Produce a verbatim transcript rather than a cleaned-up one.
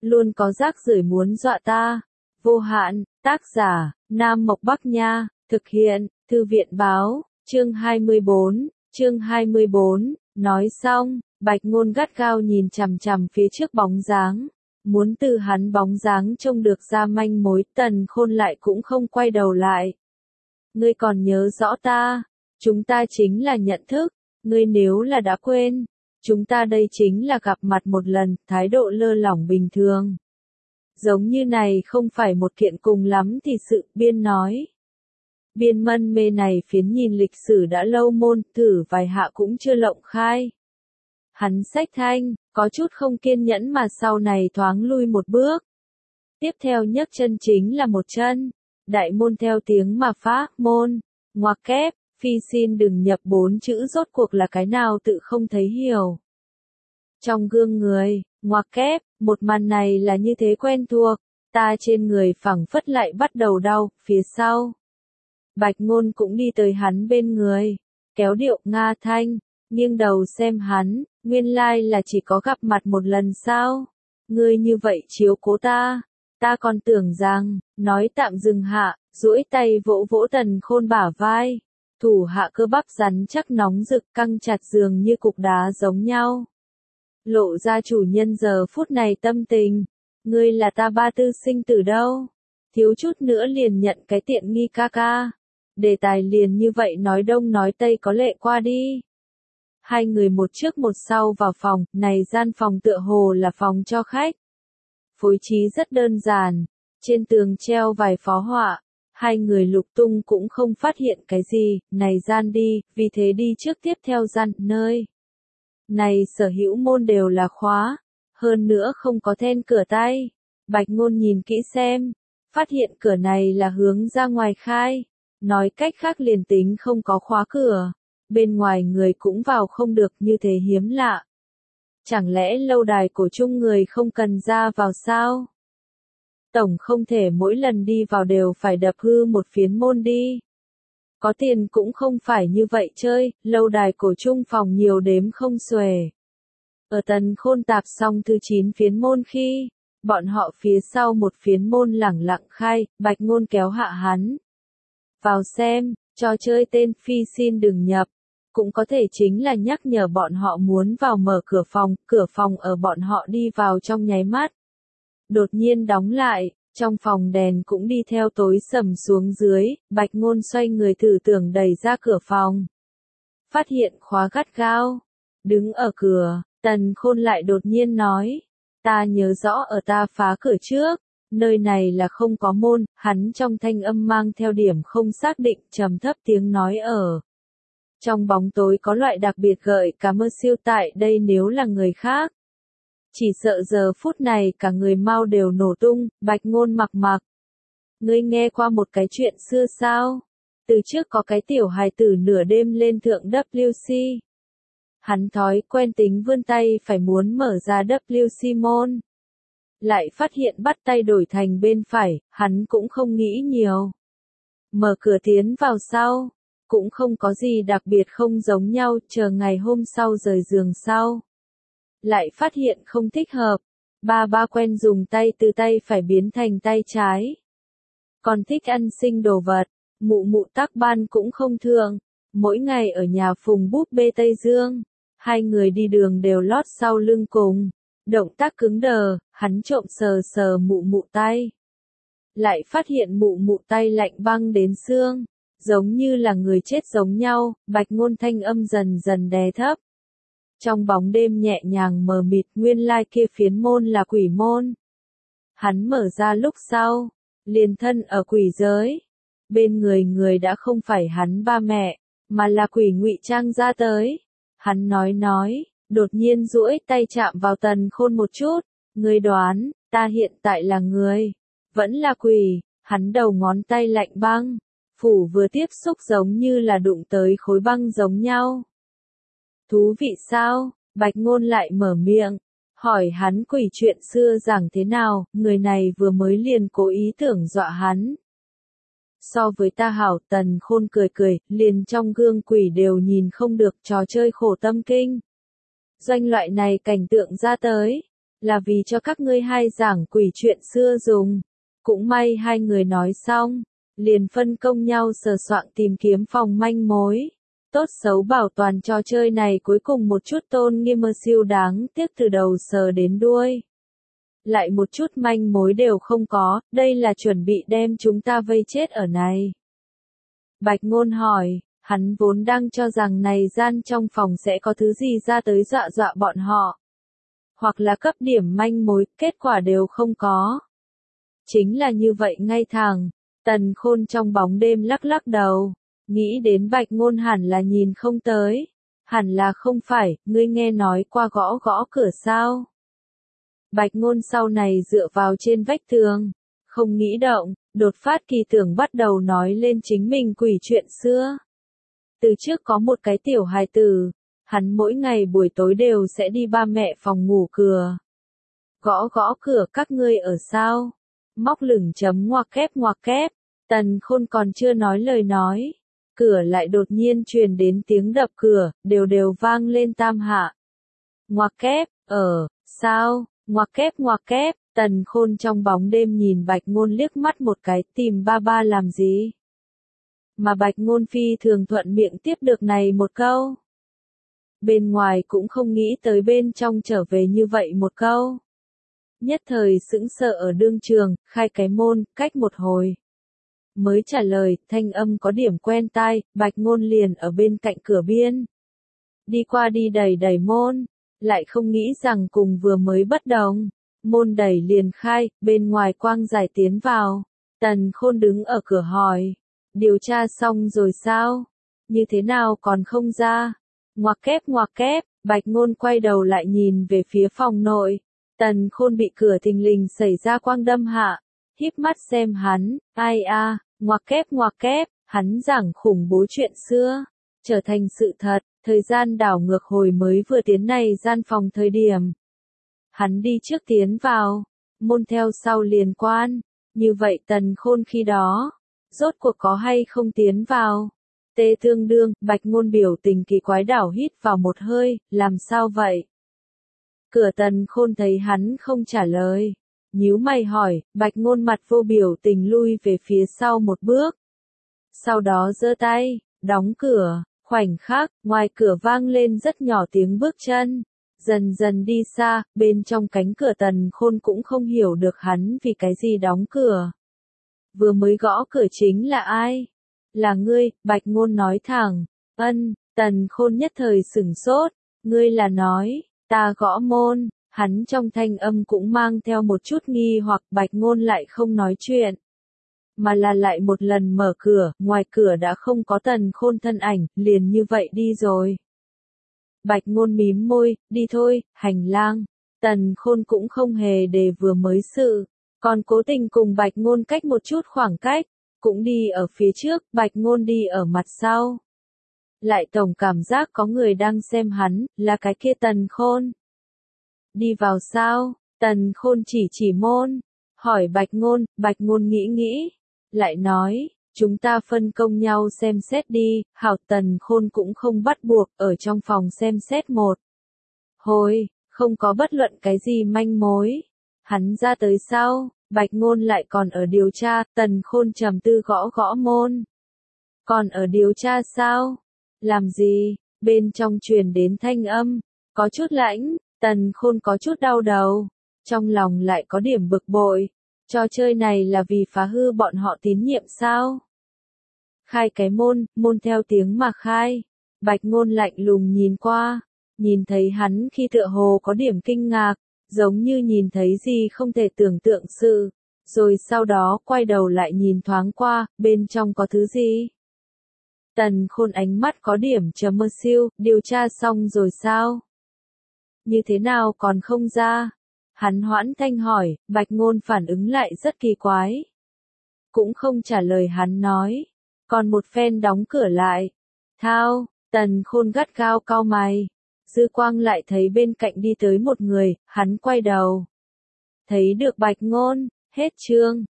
luôn có rác rưởi muốn dọa ta. Vô hạn, tác giả, Nam Mộc Bắc Nha, thực hiện, Thư viện Báo, chương hai mươi bốn, chương hai mươi bốn, nói xong, Bạch Ngôn gắt gao nhìn chằm chằm phía trước bóng dáng, muốn từ hắn bóng dáng trông được ra manh mối. Tần Khôn lại cũng không quay đầu lại. Ngươi còn nhớ rõ ta, chúng ta chính là nhận thức, ngươi nếu là đã quên, chúng ta đây chính là gặp mặt một lần, thái độ lơ lỏng bình thường. Giống như này không phải một kiện cùng lắm thì sự, Biên nói. Biên mân mê này phiến nhìn lịch sử đã lâu môn, thử vài hạ cũng chưa lộng khai. Hắn xách thanh, có chút không kiên nhẫn mà sau này thoáng lui một bước. Tiếp theo nhấc chân chính là một chân. Đại môn theo tiếng mà phá, môn, ngoặc kép, phi xin đừng nhập bốn chữ rốt cuộc là cái nào tự không thấy hiểu. Trong gương người, ngoặc kép, một màn này là như thế quen thuộc, ta trên người phẳng phất lại bắt đầu đau, phía sau. Bạch Ngôn cũng đi tới hắn bên người, kéo điệu Nga thanh, nghiêng đầu xem hắn, nguyên lai là chỉ có gặp mặt một lần sao? Ngươi như vậy chiếu cố ta, ta còn tưởng rằng, nói tạm dừng hạ, duỗi tay vỗ vỗ Tần Khôn bả vai, thủ hạ cơ bắp rắn chắc nóng rực căng chặt dường như cục đá giống nhau. Lộ ra chủ nhân giờ phút này tâm tình, ngươi là ta ba tư sinh tử đâu, thiếu chút nữa liền nhận cái tiện nghi ca ca. Đề tài liền như vậy nói đông nói tây có lệ qua đi. Hai người một trước một sau vào phòng, này gian phòng tựa hồ là phòng cho khách. Phối trí rất đơn giản, trên tường treo vài phó họa, hai người lục tung cũng không phát hiện cái gì, này gian đi, vì thế đi trước tiếp theo gian, nơi. Này sở hữu môn đều là khóa, hơn nữa không có then cửa tay. Bạch Ngôn nhìn kỹ xem, phát hiện cửa này là hướng ra ngoài khai, nói cách khác liền tính không có khóa cửa, bên ngoài người cũng vào không được, như thế hiếm lạ. Chẳng lẽ lâu đài cổ chung người không cần ra vào sao? Tổng không thể mỗi lần đi vào đều phải đập hư một phiến môn đi. Có tiền cũng không phải như vậy chơi, lâu đài cổ chung phòng nhiều đếm không xuể. Ở Tần Khôn tạp xong thứ chín phiến môn khi, bọn họ phía sau một phiến môn lẳng lặng khai, Bạch Ngôn kéo hạ hắn. Vào xem, trò chơi tên phi xin đừng nhập, cũng có thể chính là nhắc nhở bọn họ muốn vào mở cửa phòng, cửa phòng ở bọn họ đi vào trong nháy mắt. Đột nhiên đóng lại, trong phòng đèn cũng đi theo tối sầm xuống dưới, Bạch Ngôn xoay người thử tưởng đẩy ra cửa phòng. Phát hiện khóa gắt gao. Đứng ở cửa, Tần Khôn lại đột nhiên nói, ta nhớ rõ ở ta phá cửa trước, nơi này là không có môn, hắn trong thanh âm mang theo điểm không xác định, trầm thấp tiếng nói ở. Trong bóng tối có loại đặc biệt gợi cả mơ siêu tại đây, nếu là người khác. Chỉ sợ giờ phút này cả người mau đều nổ tung. Bạch Ngôn mặc mặc. Ngươi nghe qua một cái chuyện xưa sao? Từ trước có cái tiểu hài tử nửa đêm lên thượng W C. Hắn thói quen tính vươn tay phải muốn mở ra W C môn. Lại phát hiện bắt tay đổi thành bên phải, hắn cũng không nghĩ nhiều. Mở cửa tiến vào sau, cũng không có gì đặc biệt không giống nhau, chờ ngày hôm sau rời giường sau. Lại phát hiện không thích hợp, ba ba quen dùng tay từ tay phải biến thành tay trái. Còn thích ăn sinh đồ vật, mụ mụ tắc ban cũng không thường, mỗi ngày ở nhà phùng búp bê Tây Dương, hai người đi đường đều lót sau lưng cùng, động tác cứng đờ, hắn trộm sờ sờ mụ mụ tay. Lại phát hiện mụ mụ tay lạnh băng đến xương, giống như là người chết giống nhau. Bạch Ngôn thanh âm dần dần đè thấp. Trong bóng đêm nhẹ nhàng mờ mịt, nguyên lai kia phiến môn là quỷ môn. Hắn mở ra lúc sau, liền thân ở quỷ giới. Bên người người đã không phải hắn ba mẹ, mà là quỷ ngụy trang ra tới. Hắn nói nói, đột nhiên duỗi tay chạm vào Tần Khôn một chút. Ngươi đoán, ta hiện tại là người, vẫn là quỷ. Hắn đầu ngón tay lạnh băng, phủ vừa tiếp xúc giống như là đụng tới khối băng giống nhau. Thú vị sao? Bạch Ngôn lại mở miệng, hỏi hắn quỷ chuyện xưa giảng thế nào, người này vừa mới liền cố ý tưởng dọa hắn. So với ta hảo, Tần Khôn cười cười, liền trong gương quỷ đều nhìn không được, trò chơi khổ tâm kinh. Doanh loại này cảnh tượng ra tới, là vì cho các ngươi hai giảng quỷ chuyện xưa dùng. Cũng may hai người nói xong, liền phân công nhau sờ soạng tìm kiếm phòng manh mối. Tốt xấu bảo toàn trò chơi này cuối cùng một chút tôn nghiêm mơ siêu đáng tiếc từ đầu sờ đến đuôi. Lại một chút manh mối đều không có, đây là chuẩn bị đem chúng ta vây chết ở này. Bạch Ngôn hỏi, hắn vốn đang cho rằng này gian trong phòng sẽ có thứ gì ra tới dọa dọa bọn họ. Hoặc là cấp điểm manh mối, kết quả đều không có. Chính là như vậy ngay thẳng, Tần Khôn trong bóng đêm lắc lắc đầu, nghĩ đến Bạch Ngôn hẳn là nhìn không tới. Hẳn là không phải, ngươi nghe nói qua gõ gõ cửa sao? Bạch Ngôn sau này dựa vào trên vách tường, không nghĩ động, đột phát kỳ tưởng bắt đầu nói lên chính mình quỷ chuyện xưa. Từ trước có một cái tiểu hài tử, hắn mỗi ngày buổi tối đều sẽ đi ba mẹ phòng ngủ cửa. Gõ gõ cửa các ngươi ở sao? Móc lửng chấm ngoặc kép ngoặc kép, Tần Khôn còn chưa nói lời nói. Cửa lại đột nhiên truyền đến tiếng đập cửa, đều đều vang lên tam hạ. Ngoặc kép, ở, sao? Ngoặc kép ngoặc kép, Tần Khôn trong bóng đêm nhìn Bạch Ngôn liếc mắt một cái, tìm ba ba làm gì? Mà Bạch Ngôn phi thường thuận miệng tiếp được này một câu. Bên ngoài cũng không nghĩ tới bên trong trở về như vậy một câu. Nhất thời sững sờ ở đương trường, khai cái môn, cách một hồi. Mới trả lời, thanh âm có điểm quen tai, Bạch Ngôn liền ở bên cạnh cửa biên. Đi qua đi đẩy đẩy môn, lại không nghĩ rằng cùng vừa mới bất đồng. Môn đẩy liền khai, bên ngoài quang giải tiến vào. Tần Khôn đứng ở cửa hỏi, điều tra xong rồi sao? Như thế nào còn không ra? Ngoặc kép ngoặc kép, Bạch Ngôn quay đầu lại nhìn về phía phòng nội. Tần Khôn bị cửa thình lình xảy ra quang đâm hạ, híp mắt xem hắn, ai a, ngoặc kép ngoặc kép, hắn giảng khủng bố chuyện xưa, trở thành sự thật, thời gian đảo ngược hồi mới vừa tiến này gian phòng thời điểm. Hắn đi trước tiến vào, môn theo sau liền quan, như vậy Tần Khôn khi đó, rốt cuộc có hay không tiến vào? Tê tương đương, Bạch Ngôn biểu tình kỳ quái đảo hít vào một hơi, làm sao vậy? Cửa Tần Khôn thấy hắn không trả lời, nhíu mày hỏi, Bạch Ngôn mặt vô biểu tình lui về phía sau một bước. Sau đó giơ tay, đóng cửa, khoảnh khắc, ngoài cửa vang lên rất nhỏ tiếng bước chân. Dần dần đi xa, bên trong cánh cửa Tần Khôn cũng không hiểu được hắn vì cái gì đóng cửa. Vừa mới gõ cửa chính là ai? Là ngươi, Bạch Ngôn nói thẳng. Ân, Tần Khôn nhất thời sửng sốt. Ngươi là nói, ta gõ môn, hắn trong thanh âm cũng mang theo một chút nghi hoặc Bạch Ngôn lại không nói chuyện. Mà là lại một lần mở cửa, ngoài cửa đã không có Tần Khôn thân ảnh, liền như vậy đi rồi. Bạch Ngôn mím môi, đi thôi, hành lang. Tần Khôn cũng không hề để vừa mới sự, còn cố tình cùng Bạch Ngôn cách một chút khoảng cách, cũng đi ở phía trước, Bạch Ngôn đi ở mặt sau. Lại tổng cảm giác có người đang xem hắn, là cái kia Tần Khôn. Đi vào sao? Tần Khôn chỉ chỉ môn, hỏi Bạch Ngôn, Bạch Ngôn nghĩ nghĩ, lại nói, chúng ta phân công nhau xem xét đi, hảo. Tần Khôn cũng không bắt buộc, ở trong phòng xem xét một hồi, không có bất luận cái gì manh mối. Hắn ra tới sau, Bạch Ngôn lại còn ở điều tra, Tần Khôn trầm tư gõ gõ môn. Còn ở điều tra sao? Làm gì? Bên trong truyền đến thanh âm, có chút lãnh, Tần Khôn có chút đau đầu, trong lòng lại có điểm bực bội. Trò chơi này là vì phá hư bọn họ tín nhiệm sao? Khai cái môn, môn theo tiếng mà khai. Bạch Ngôn lạnh lùng nhìn qua, nhìn thấy hắn khi tựa hồ có điểm kinh ngạc, giống như nhìn thấy gì không thể tưởng tượng sự, rồi sau đó quay đầu lại nhìn thoáng qua, bên trong có thứ gì? Tần Khôn ánh mắt có điểm trầm mơ siêu, điều tra xong rồi sao? Như thế nào còn không ra? Hắn hoãn thanh hỏi, Bạch Ngôn phản ứng lại rất kỳ quái. Cũng không trả lời hắn nói, còn một phen đóng cửa lại. Thao, Tần Khôn gắt gao cau mày. Dư quang lại thấy bên cạnh đi tới một người, hắn quay đầu. Thấy được Bạch Ngôn, hết chương.